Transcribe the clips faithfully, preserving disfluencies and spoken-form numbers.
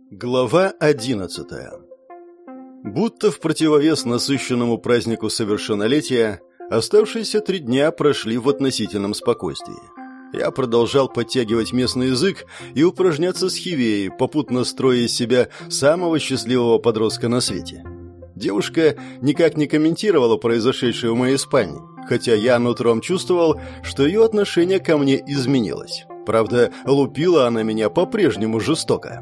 Глава одиннадцатая. Будто в противовес насыщенному празднику совершеннолетия, оставшиеся три дня прошли в относительном спокойствии. Я продолжал подтягивать местный язык и упражняться с Хивеей, попутно строя из себя самого счастливого подростка на свете. Девушка никак не комментировала произошедшее в моей спальне, хотя я нутром чувствовал, что ее отношение ко мне изменилось. Правда, лупила она меня по-прежнему жестоко.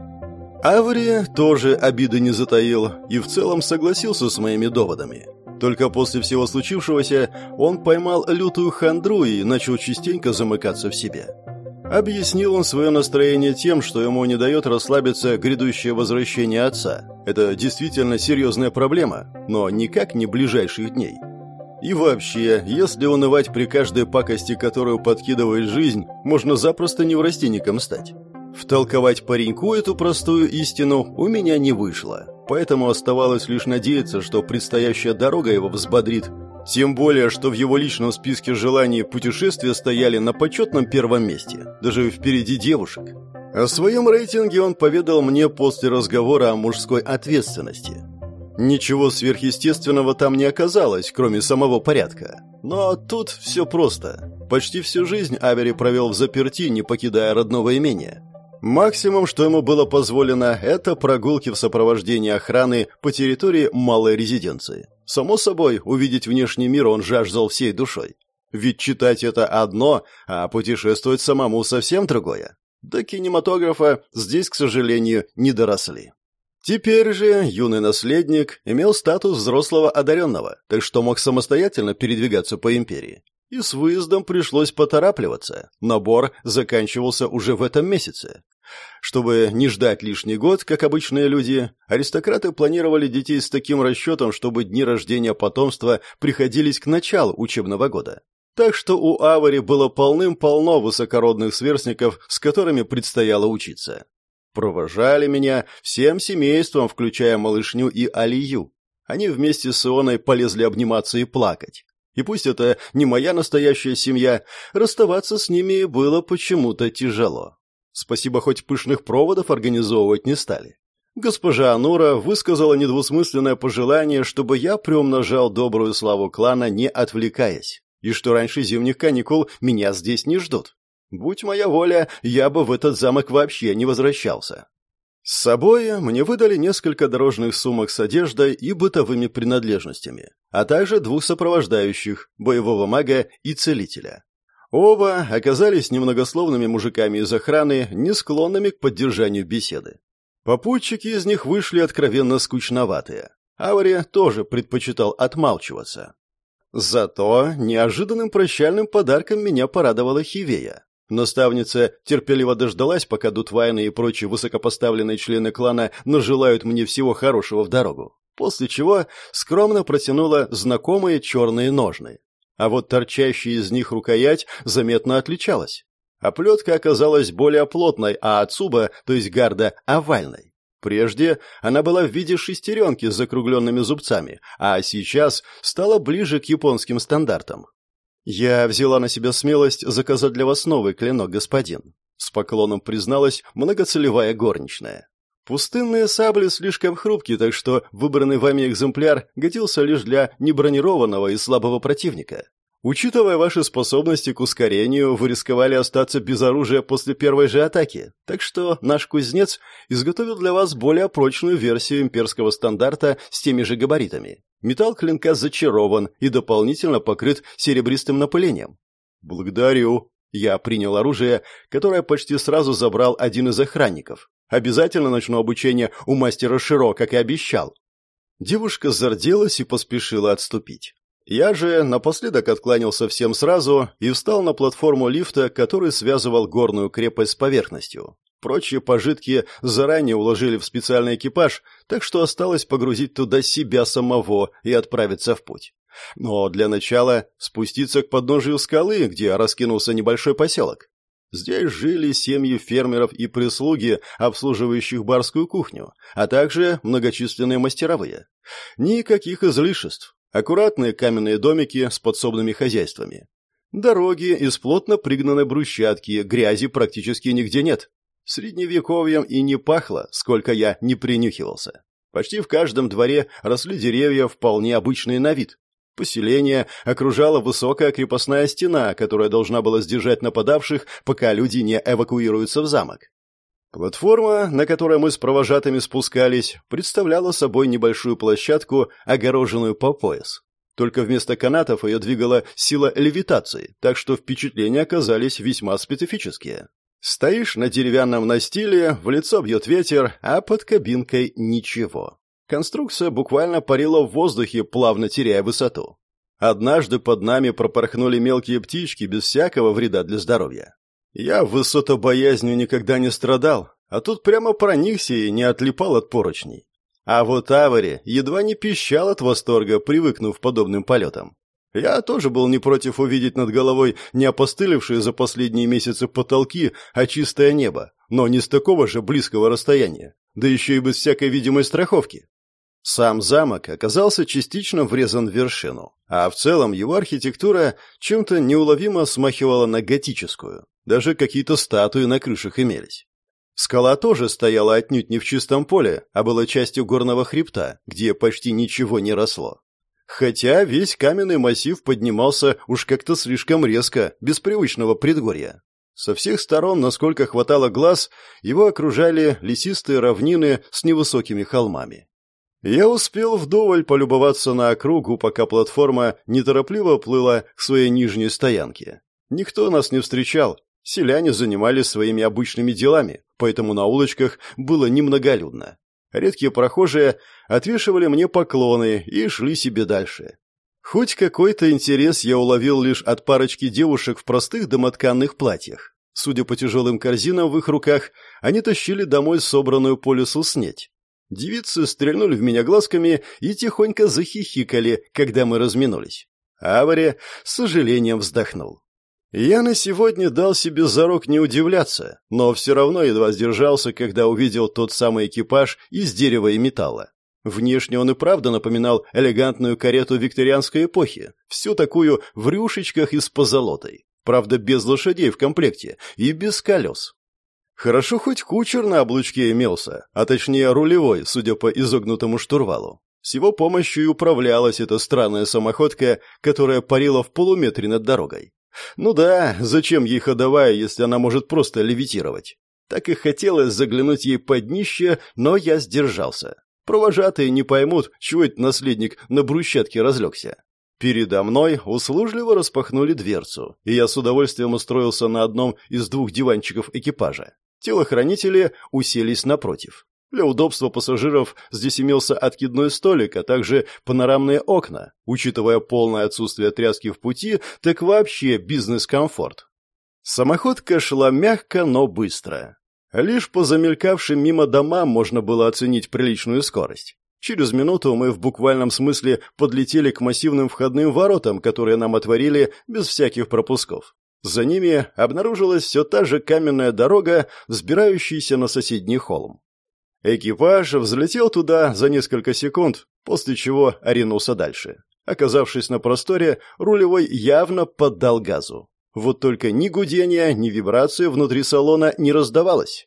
Аври тоже обиды не затаил и в целом согласился с моими доводами. Только после всего случившегося он поймал лютую хандру и начал частенько замыкаться в себе. Объяснил он свое настроение тем, что ему не дает расслабиться грядущее возвращение отца. Это действительно серьезная проблема, но никак не ближайших дней. И вообще, если унывать при каждой пакости, которую подкидывает жизнь, можно запросто неврастенником стать. Втолковать пареньку эту простую истину у меня не вышло, поэтому оставалось лишь надеяться, что предстоящая дорога его взбодрит, тем более, что в его личном списке желаний путешествия стояли на почетном первом месте, даже впереди девушек. О своем рейтинге он поведал мне после разговора о мужской ответственности. Ничего сверхъестественного там не оказалось, кроме самого порядка. Но тут все просто. Почти всю жизнь Авери провел в заперти, не покидая родного имения. Максимум, что ему было позволено, это прогулки в сопровождении охраны по территории малой резиденции. Само собой, увидеть внешний мир он жаждал всей душой. Ведь читать это одно, а путешествовать самому совсем другое. До кинематографа здесь, к сожалению, не доросли. Теперь же юный наследник имел статус взрослого одаренного, так что мог самостоятельно передвигаться по империи. И с выездом пришлось поторапливаться. Набор заканчивался уже в этом месяце. Чтобы не ждать лишний год, как обычные люди, аристократы планировали детей с таким расчетом, чтобы дни рождения потомства приходились к началу учебного года. Так что у Авари было полным-полно высокородных сверстников, с которыми предстояло учиться. Провожали меня всем семейством, включая малышню и Алию. Они вместе с Ионой полезли обниматься и плакать. И пусть это не моя настоящая семья, расставаться с ними было почему-то тяжело. Спасибо, хоть пышных проводов организовывать не стали. Госпожа Анура высказала недвусмысленное пожелание, чтобы я приумножал добрую славу клана, не отвлекаясь, и что раньше зимних каникул меня здесь не ждут. Будь моя воля, я бы в этот замок вообще не возвращался. С собой мне выдали несколько дорожных сумок с одеждой и бытовыми принадлежностями, а также двух сопровождающих, боевого мага и целителя. Оба оказались немногословными мужиками из охраны, не склонными к поддержанию беседы. Попутчики из них вышли откровенно скучноватые. Авари тоже предпочитал отмалчиваться. Зато неожиданным прощальным подарком меня порадовала Хивея. Наставница терпеливо дождалась, пока Дутвайны и прочие высокопоставленные члены клана нажелают мне всего хорошего в дорогу, после чего скромно протянула знакомые черные ножны. А вот торчащая из них рукоять заметно отличалась. Оплетка оказалась более плотной, а отсуба, то есть гарда, овальной. Прежде она была в виде шестеренки с закругленными зубцами, а сейчас стала ближе к японским стандартам. «Я взяла на себя смелость заказать для вас новый клинок, господин», — с поклоном призналась многоцелевая горничная. «Пустынные сабли слишком хрупкие, так что выбранный вами экземпляр годился лишь для небронированного и слабого противника. Учитывая ваши способности к ускорению, вы рисковали остаться без оружия после первой же атаки, так что наш кузнец изготовил для вас более прочную версию имперского стандарта с теми же габаритами. Металл клинка зачарован и дополнительно покрыт серебристым напылением». «Благодарю». Я принял оружие, которое почти сразу забрал один из охранников. «Обязательно начну обучение у мастера Широ, как и обещал». Девушка зарделась и поспешила отступить. Я же напоследок откланялся всем сразу и встал на платформу лифта, который связывал горную крепость с поверхностью. Прочие пожитки заранее уложили в специальный экипаж, так что осталось погрузить туда себя самого и отправиться в путь. Но для начала спуститься к подножию скалы, где раскинулся небольшой поселок. Здесь жили семьи фермеров и прислуги, обслуживающих барскую кухню, а также многочисленные мастеровые. Никаких излишеств. Аккуратные каменные домики с подсобными хозяйствами. Дороги из плотно пригнанной брусчатки, грязи практически нигде нет. Средневековьем и не пахло, сколько я не принюхивался. Почти в каждом дворе росли деревья вполне обычные на вид. Поселение окружала высокая крепостная стена, которая должна была сдержать нападавших, пока люди не эвакуируются в замок. Платформа, на которой мы с провожатыми спускались, представляла собой небольшую площадку, огороженную по пояс. Только вместо канатов ее двигала сила левитации, так что впечатления оказались весьма специфические. Стоишь на деревянном настиле, в лицо бьет ветер, а под кабинкой ничего. Конструкция буквально парила в воздухе, плавно теряя высоту. Однажды под нами пропорхнули мелкие птички без всякого вреда для здоровья. Я высотобоязнью никогда не страдал, а тут прямо проникся и не отлипал от поручней. А вот Авари едва не пищал от восторга, привыкнув к подобным полетам. Я тоже был не против увидеть над головой не опостылевшие за последние месяцы потолки, а чистое небо, но не с такого же близкого расстояния, да еще и без всякой видимой страховки. Сам замок оказался частично врезан в вершину, а в целом его архитектура чем-то неуловимо смахивала на готическую. Даже какие-то статуи на крышах имелись. Скала тоже стояла отнюдь не в чистом поле, а была частью горного хребта, где почти ничего не росло. Хотя весь каменный массив поднимался уж как-то слишком резко, без привычного предгорья. Со всех сторон, насколько хватало глаз, его окружали лесистые равнины с невысокими холмами. Я успел вдоволь полюбоваться на округу, пока платформа неторопливо плыла к своей нижней стоянке. Никто нас не встречал, селяне занимались своими обычными делами, поэтому на улочках было немноголюдно. Редкие прохожие отвешивали мне поклоны и шли себе дальше. Хоть какой-то интерес я уловил лишь от парочки девушек в простых домотканных платьях. Судя по тяжелым корзинам в их руках, они тащили домой собранную по лесу снеть. Девицы стрельнули в меня глазками и тихонько захихикали, когда мы разминулись. Авари с сожалением вздохнул. Я на сегодня дал себе зарок не удивляться, но все равно едва сдержался, когда увидел тот самый экипаж из дерева и металла. Внешне он и правда напоминал элегантную карету викторианской эпохи, всю такую в рюшечках и с позолотой. Правда, без лошадей в комплекте и без колес. Хорошо хоть кучер на облучке имелся, а точнее рулевой, судя по изогнутому штурвалу. С его помощью и управлялась эта странная самоходка, которая парила в полуметре над дорогой. Ну да, зачем ей ходовая, если она может просто левитировать? Так и хотелось заглянуть ей под днище, но я сдержался. Провожатые не поймут, чего этот наследник на брусчатке разлегся. Передо мной услужливо распахнули дверцу, и я с удовольствием устроился на одном из двух диванчиков экипажа. Телохранители уселись напротив. Для удобства пассажиров здесь имелся откидной столик, а также панорамные окна. Учитывая полное отсутствие тряски в пути, так вообще бизнес-комфорт. Самоходка шла мягко, но быстро. Лишь по замелькавшим мимо домам можно было оценить приличную скорость. Через минуту мы в буквальном смысле подлетели к массивным входным воротам, которые нам отворили без всяких пропусков. За ними обнаружилась все та же каменная дорога, взбирающаяся на соседний холм. Экипаж взлетел туда за несколько секунд, после чего оринулся дальше. Оказавшись на просторе, рулевой явно поддал газу. Вот только ни гудения, ни вибрации внутри салона не раздавалось.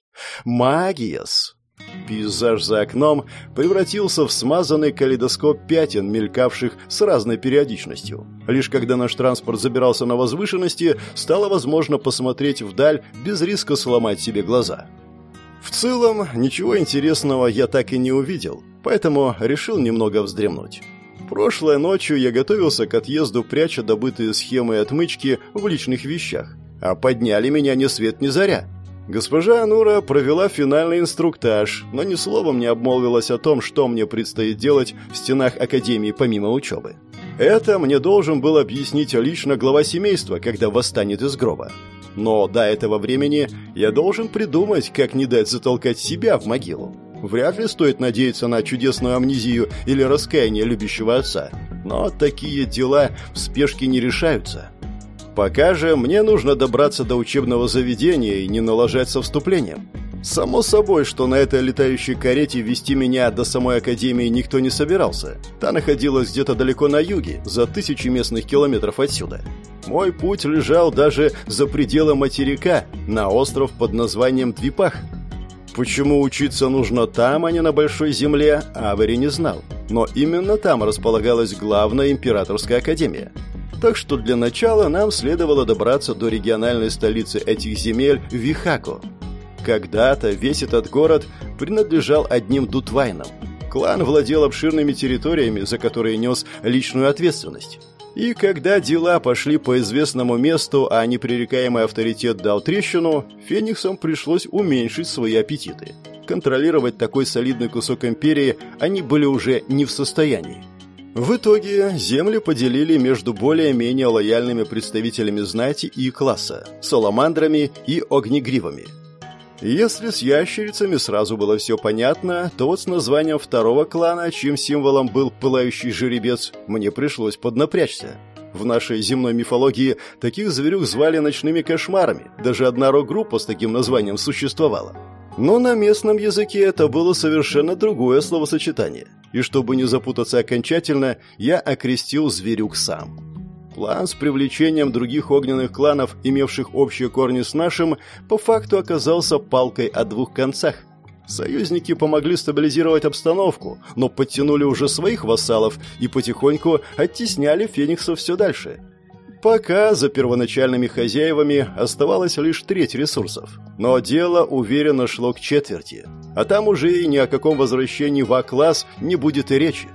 Магиас! Пейзаж за окном превратился в смазанный калейдоскоп пятен, мелькавших с разной периодичностью. Лишь когда наш транспорт забирался на возвышенности, стало возможно посмотреть вдаль без риска сломать себе глаза. В целом, ничего интересного я так и не увидел, поэтому решил немного вздремнуть. Прошлой ночью я готовился к отъезду, пряча добытые схемы и отмычки в личных вещах, а подняли меня ни свет ни заря. Госпожа Анура провела финальный инструктаж, но ни словом не обмолвилась о том, что мне предстоит делать в стенах академии помимо учебы. Это мне должен был объяснить лично глава семейства, когда восстанет из гроба. Но до этого времени я должен придумать, как не дать затолкать себя в могилу. Вряд ли стоит надеяться на чудесную амнезию или раскаяние любящего отца. Но такие дела в спешке не решаются. Пока же мне нужно добраться до учебного заведения и не налажать со вступлением. Само собой, что на этой летающей карете вести меня до самой Академии никто не собирался. Та находилась где-то далеко на юге, за тысячи местных километров отсюда. Мой путь лежал даже за пределы материка, на остров под названием Двипах. Почему учиться нужно там, а не на Большой Земле, Авери не знал. Но именно там располагалась главная императорская академия. Так что для начала нам следовало добраться до региональной столицы этих земель Вихако. Когда-то весь этот город принадлежал одним Дутвайнам. Клан владел обширными территориями, за которые нес личную ответственность. И когда дела пошли по известному месту, а непререкаемый авторитет дал трещину, фениксам пришлось уменьшить свои аппетиты. Контролировать такой солидный кусок империи они были уже не в состоянии. В итоге земли поделили между более-менее лояльными представителями знати и класса – саламандрами и огнегривами. Если с ящерицами сразу было все понятно, то вот с названием второго клана, чьим символом был пылающий жеребец, мне пришлось поднапрячься. В нашей земной мифологии таких зверюк звали ночными кошмарами, даже одна рок-группа с таким названием существовала. Но на местном языке это было совершенно другое словосочетание, и чтобы не запутаться окончательно, я окрестил зверюк сам. План с привлечением других огненных кланов, имевших общие корни с нашим, по факту оказался палкой о двух концах. Союзники помогли стабилизировать обстановку, но подтянули уже своих вассалов и потихоньку оттесняли фениксов все дальше. Пока за первоначальными хозяевами оставалась лишь треть ресурсов, но дело уверенно шло к четверти, а там уже и ни о каком возвращении в А-класс не будет и речи.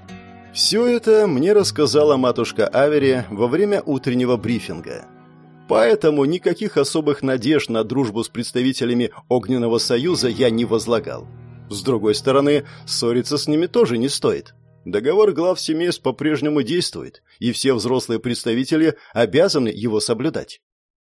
Все это мне рассказала матушка Авери во время утреннего брифинга. Поэтому никаких особых надежд на дружбу с представителями Огненного Союза я не возлагал. С другой стороны, ссориться с ними тоже не стоит. Договор глав семейств по-прежнему действует, и все взрослые представители обязаны его соблюдать.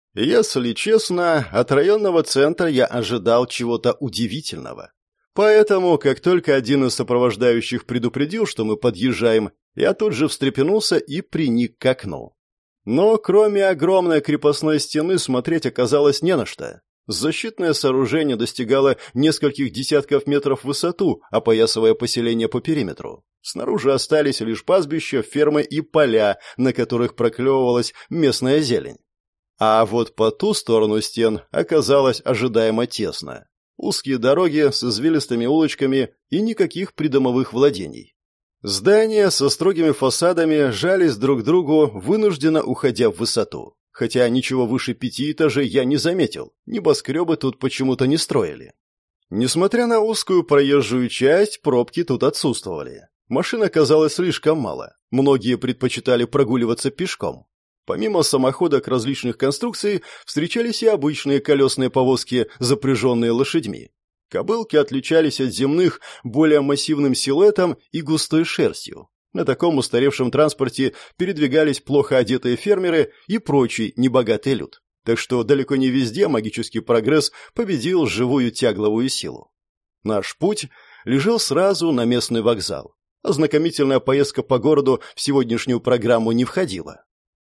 Если честно, от районного центра я ожидал чего-то удивительного. Поэтому, как только один из сопровождающих предупредил, что мы подъезжаем, я тут же встрепенулся и приник к окну. Но кроме огромной крепостной стены смотреть оказалось не на что. Защитное сооружение достигало нескольких десятков метров в высоту, опоясывая поселение по периметру. Снаружи остались лишь пастбища, фермы и поля, на которых проклевывалась местная зелень. А вот по ту сторону стен оказалось ожидаемо тесно. Узкие дороги с извилистыми улочками и никаких придомовых владений. Здания со строгими фасадами жались друг к другу, вынужденно уходя в высоту. Хотя ничего выше пяти этажей я не заметил, небоскребы тут почему-то не строили. Несмотря на узкую проезжую часть, пробки тут отсутствовали. Машин оказалось слишком мало, многие предпочитали прогуливаться пешком. Помимо самоходок различных конструкций, встречались и обычные колесные повозки, запряженные лошадьми. Кобылки отличались от земных более массивным силуэтом и густой шерстью. На таком устаревшем транспорте передвигались плохо одетые фермеры и прочий небогатый люд. Так что далеко не везде магический прогресс победил живую тягловую силу. Наш путь лежал сразу на местный вокзал. Ознакомительная поездка по городу в сегодняшнюю программу не входила.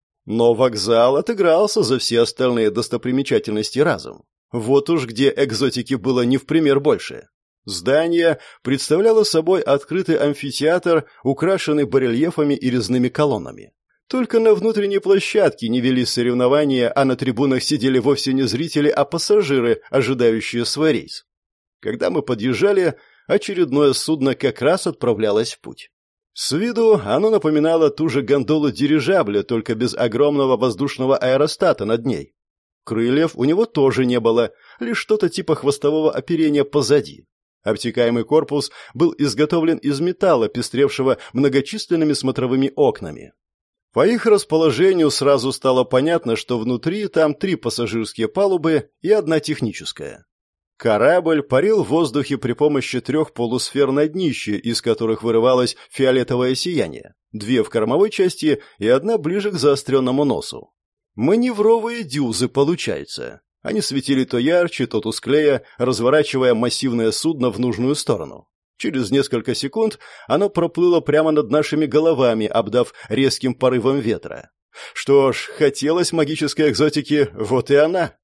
Но вокзал отыгрался за все остальные достопримечательности разом. Вот уж где экзотики было не в пример больше. Здание представляло собой открытый амфитеатр, украшенный барельефами и резными колоннами. Только на внутренней площадке не велись соревнования, а на трибунах сидели вовсе не зрители, а пассажиры, ожидающие свой рейс. Когда мы подъезжали, очередное судно как раз отправлялось в путь. С виду оно напоминало ту же гондолу дирижабля, только без огромного воздушного аэростата над ней. Крыльев у него тоже не было, лишь что-то типа хвостового оперения позади. Обтекаемый корпус был изготовлен из металла, пестревшего многочисленными смотровыми окнами. По их расположению сразу стало понятно, что внутри там три пассажирские палубы и одна техническая. Корабль парил в воздухе при помощи трех полусфер на днище, из которых вырывалось фиолетовое сияние. Две в кормовой части и одна ближе к заостренному носу. Маневровые дюзы, получается. Они светили то ярче, то тусклее, разворачивая массивное судно в нужную сторону. Через несколько секунд оно проплыло прямо над нашими головами, обдав резким порывом ветра. Что ж, хотелось магической экзотики, вот и она.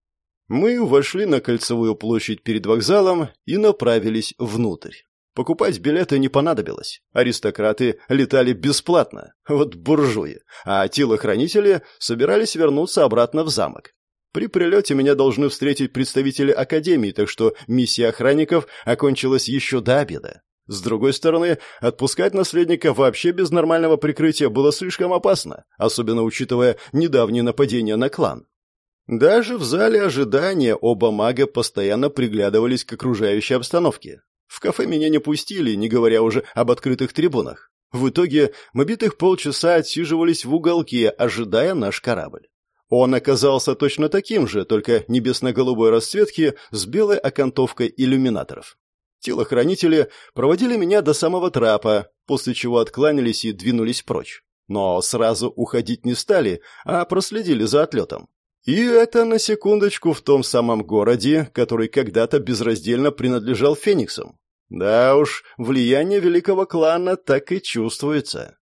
Мы вошли на Кольцевую площадь перед вокзалом и направились внутрь. Покупать билеты не понадобилось. Аристократы летали бесплатно, вот буржуи, а телохранители собирались вернуться обратно в замок. При прилете меня должны встретить представители Академии, так что миссия охранников окончилась еще до обеда. С другой стороны, отпускать наследника вообще без нормального прикрытия было слишком опасно, особенно учитывая недавнее нападение на клан. Даже в зале ожидания оба мага постоянно приглядывались к окружающей обстановке. В кафе меня не пустили, не говоря уже об открытых трибунах. В итоге мы битых полчаса отсиживались в уголке, ожидая наш корабль. Он оказался точно таким же, только небесно-голубой расцветки с белой окантовкой иллюминаторов. Телохранители проводили меня до самого трапа, после чего откланялись и двинулись прочь. Но сразу уходить не стали, а проследили за отлетом. И это, на секундочку, в том самом городе, который когда-то безраздельно принадлежал Фениксам. Да уж, влияние великого клана так и чувствуется.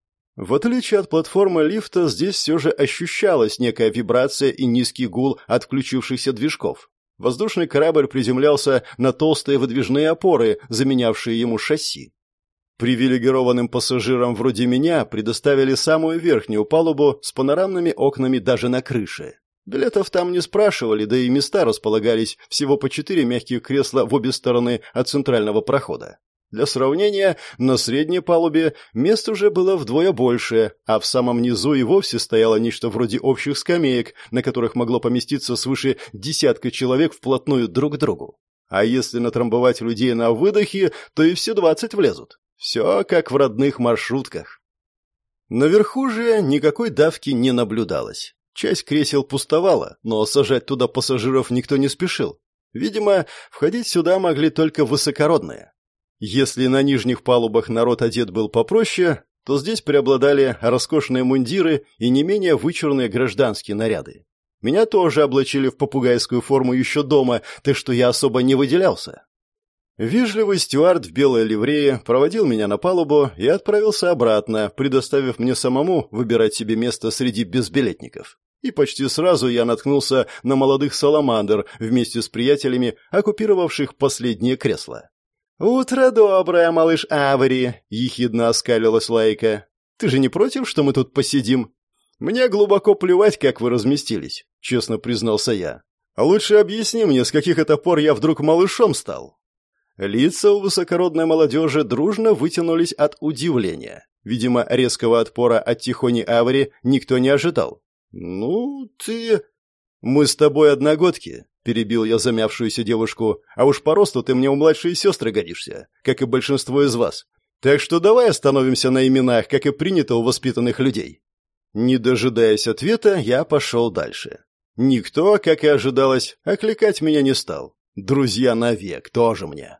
В отличие от платформы лифта, здесь все же ощущалась некая вибрация и низкий гул от включившихся движков. Воздушный корабль приземлялся на толстые выдвижные опоры, заменявшие ему шасси. Привилегированным пассажирам вроде меня предоставили самую верхнюю палубу с панорамными окнами даже на крыше. Билетов там не спрашивали, да и места располагались всего по четыре мягких кресла в обе стороны от центрального прохода. Для сравнения, на средней палубе мест уже было вдвое больше, а в самом низу и вовсе стояло нечто вроде общих скамеек, на которых могло поместиться свыше десятка человек вплотную друг к другу. А если натрамбовать людей на выдохе, то и все двадцать влезут. Все как в родных маршрутках. Наверху же никакой давки не наблюдалось. Часть кресел пустовала, но сажать туда пассажиров никто не спешил. Видимо, входить сюда могли только высокородные. Если на нижних палубах народ одет был попроще, то здесь преобладали роскошные мундиры и не менее вычурные гражданские наряды. Меня тоже облачили в попугайскую форму еще дома, так что я особо не выделялся. Вежливый стюард в белой ливрее проводил меня на палубу и отправился обратно, предоставив мне самому выбирать себе место среди безбилетников. И почти сразу я наткнулся на молодых саламандр вместе с приятелями, оккупировавших последнее кресло. «Утро доброе, малыш Авари!» — ехидно оскалилась Лайка. «Ты же не против, что мы тут посидим?» «Мне глубоко плевать, как вы разместились», — честно признался я. «А лучше объясни мне, с каких это пор я вдруг малышом стал?» Лица у высокородной молодежи дружно вытянулись от удивления. Видимо, резкого отпора от Тихони Авари никто не ожидал. «Ну, ты...» «Мы с тобой одногодки», — перебил я замявшуюся девушку, «а уж по росту ты мне у младшей сестры годишься, как и большинство из вас. Так что давай остановимся на именах, как и принято у воспитанных людей». Не дожидаясь ответа, я пошел дальше. Никто, как и ожидалось, окликать меня не стал. Друзья навек, тоже мне.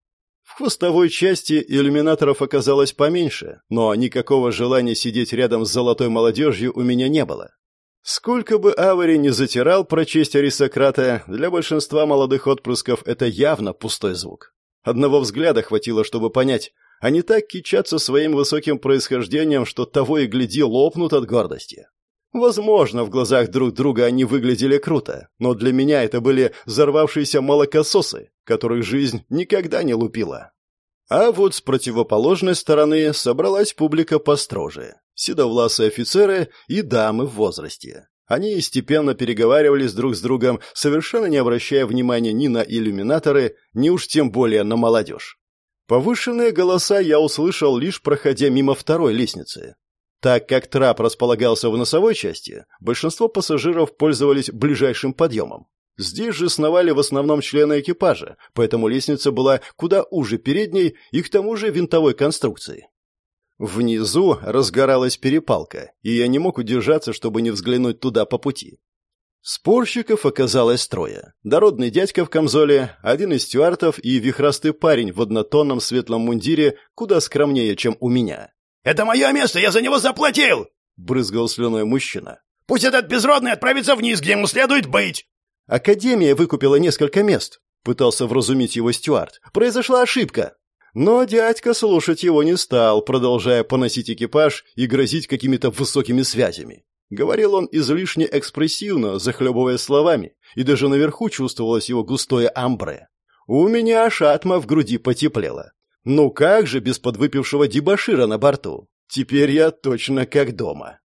В хвостовой части иллюминаторов оказалось поменьше, но никакого желания сидеть рядом с золотой молодежью у меня не было. Сколько бы Авари не затирал про честь аристократа, для большинства молодых отпрысков это явно пустой звук. Одного взгляда хватило, чтобы понять, они так кичатся своим высоким происхождением, что того и гляди лопнут от гордости. Возможно, в глазах друг друга они выглядели круто, но для меня это были взорвавшиеся молокососы, которых жизнь никогда не лупила. А вот с противоположной стороны собралась публика построже. Седовласые офицеры и дамы в возрасте. Они степенно переговаривались друг с другом, совершенно не обращая внимания ни на иллюминаторы, ни уж тем более на молодежь. Повышенные голоса я услышал, лишь проходя мимо второй лестницы. Так как трап располагался в носовой части, большинство пассажиров пользовались ближайшим подъемом. Здесь же сновали в основном члены экипажа, поэтому лестница была куда уже передней и к тому же винтовой конструкции. Внизу разгоралась перепалка, и я не мог удержаться, чтобы не взглянуть туда по пути. Спорщиков оказалось трое. Дородный дядька в камзоле, один из стюартов и вихрастый парень в однотонном светлом мундире, куда скромнее, чем у меня. «Это мое место, я за него заплатил!» — брызгал слюной мужчина. «Пусть этот безродный отправится вниз, где ему следует быть!» «Академия выкупила несколько мест», — пытался вразумить его стюард. «Произошла ошибка». Но дядька слушать его не стал, продолжая поносить экипаж и грозить какими-то высокими связями. Говорил он излишне экспрессивно, захлебывая словами, и даже наверху чувствовалось его густое амбре. У меня аж атма в груди потеплело. Ну как же без подвыпившего дебошира на борту? Теперь я точно как дома.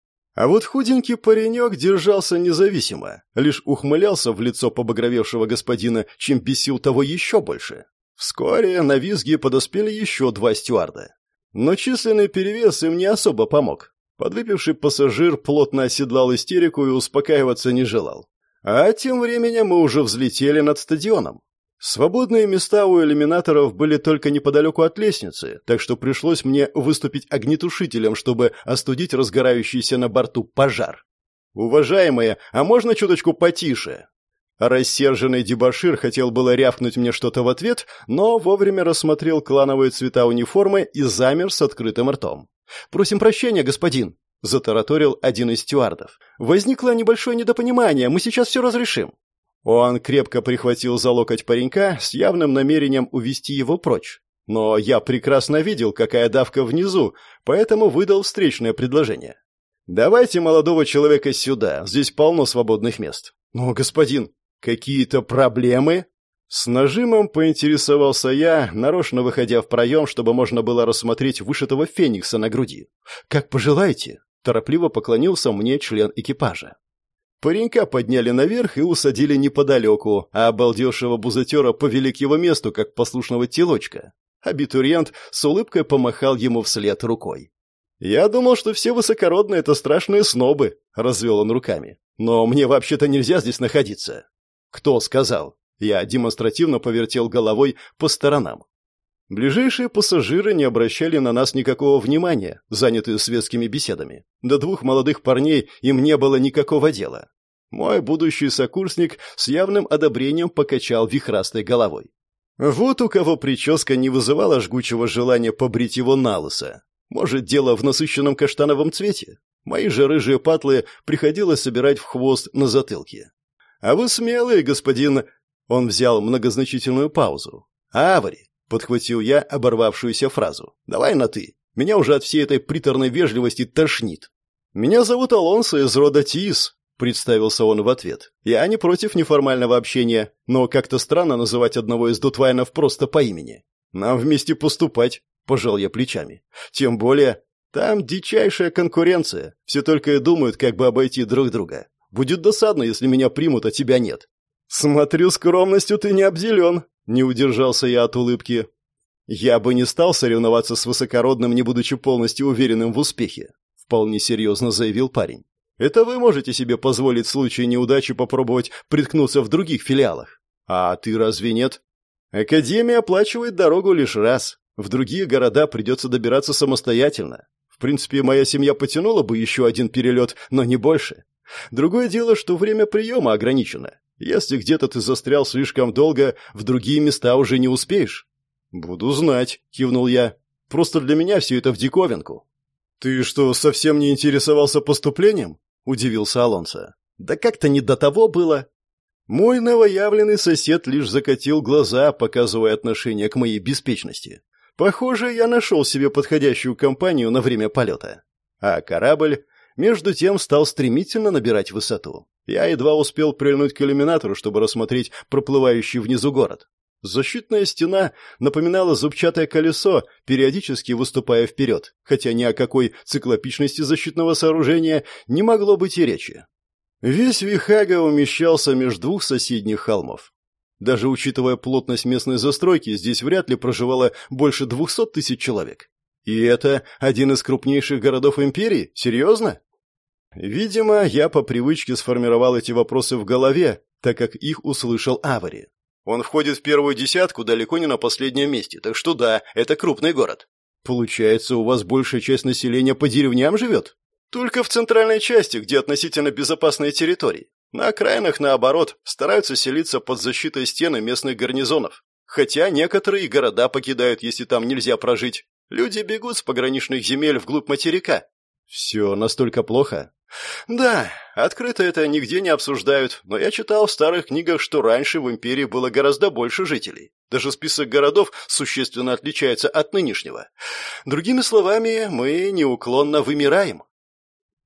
А вот худенький паренек держался независимо, лишь ухмылялся в лицо побагровевшего господина, чем бесил того еще больше. Вскоре на визги подоспели еще два стюарда. Но численный перевес им не особо помог. Подвыпивший пассажир плотно оседлал истерику и успокаиваться не желал. А тем временем мы уже взлетели над стадионом. Свободные места у иллюминаторов были только неподалеку от лестницы, так что пришлось мне выступить огнетушителем, чтобы остудить разгорающийся на борту пожар. «Уважаемые, а можно чуточку потише?» Рассерженный дебошир хотел было рявкнуть мне что-то в ответ, но вовремя рассмотрел клановые цвета униформы и замер с открытым ртом. «Просим прощения, господин», — затараторил один из стюардов. «Возникло небольшое недопонимание, мы сейчас все разрешим». Он крепко прихватил за локоть паренька с явным намерением увести его прочь. Но я прекрасно видел, какая давка внизу, поэтому выдал встречное предложение. «Давайте молодого человека сюда, здесь полно свободных мест». «Но, господин, какие-то проблемы?» С нажимом поинтересовался я, нарочно выходя в проем, чтобы можно было рассмотреть вышитого феникса на груди. «Как пожелаете», — торопливо поклонился мне член экипажа. Паренька подняли наверх и усадили неподалеку, а обалдевшего бузатера повели к его месту, как послушного телочка. Абитуриент с улыбкой помахал ему вслед рукой. «Я думал, что все высокородные — это страшные снобы», — развел он руками. «Но мне вообще-то нельзя здесь находиться». «Кто сказал?» Я демонстративно повертел головой по сторонам. Ближайшие пассажиры не обращали на нас никакого внимания, занятые светскими беседами. До двух молодых парней им не было никакого дела. Мой будущий сокурсник с явным одобрением покачал вихрастой головой. Вот у кого прическа не вызывала жгучего желания побрить его на лысо. Может, дело в насыщенном каштановом цвете? Мои же рыжие патлы приходилось собирать в хвост на затылке. «А вы смелые, господин...» Он взял многозначительную паузу. «Авари», — подхватил я оборвавшуюся фразу. «Давай на «ты». Меня уже от всей этой приторной вежливости тошнит». «Меня зовут Алонсо из рода Тиис», — представился он в ответ. «Я не против неформального общения, но как-то странно называть одного из Дутвайнов просто по имени. Нам вместе поступать», — пожал я плечами. «Тем более, там дичайшая конкуренция. Все только и думают, как бы обойти друг друга. Будет досадно, если меня примут, а тебя нет». «Смотрю, скромностью ты не обделен», — не удержался я от улыбки. «Я бы не стал соревноваться с высокородным, не будучи полностью уверенным в успехе», — вполне серьезно заявил парень. «Это вы можете себе позволить в случае неудачи попробовать приткнуться в других филиалах. А ты разве нет? Академия оплачивает дорогу лишь раз. В другие города придется добираться самостоятельно. В принципе, моя семья потянула бы еще один перелет, но не больше. Другое дело, что время приема ограничено. Если где-то ты застрял слишком долго, в другие места уже не успеешь». «Буду знать», — кивнул я. «Просто для меня все это в диковинку». «Ты что, совсем не интересовался поступлением?» — удивился Алонсо. «Да как-то не до того было». Мой новоявленный сосед лишь закатил глаза, показывая отношение к моей беспечности. Похоже, я нашел себе подходящую компанию на время полета. А корабль, между тем, стал стремительно набирать высоту. Я едва успел прильнуть к иллюминатору, чтобы рассмотреть проплывающий внизу город. Защитная стена напоминала зубчатое колесо, периодически выступая вперед, хотя ни о какой циклопичности защитного сооружения не могло быть и речи. Весь Вихага умещался между двух соседних холмов. Даже учитывая плотность местной застройки, здесь вряд ли проживало больше двухсот тысяч человек. И это один из крупнейших городов империи? Серьезно? Видимо, я по привычке сформировал эти вопросы в голове, так как их услышал Авари. Он входит в первую десятку далеко не на последнем месте, так что да, это крупный город. Получается, у вас большая часть населения по деревням живет? Только в центральной части, где относительно безопасные территории. На окраинах, наоборот, стараются селиться под защитой стены местных гарнизонов. Хотя некоторые города покидают, если там нельзя прожить. Люди бегут с пограничных земель вглубь материка. Все настолько плохо? Да, открыто это нигде не обсуждают, но я читал в старых книгах, что раньше в империи было гораздо больше жителей. Даже список городов существенно отличается от нынешнего. Другими словами, мы неуклонно вымираем.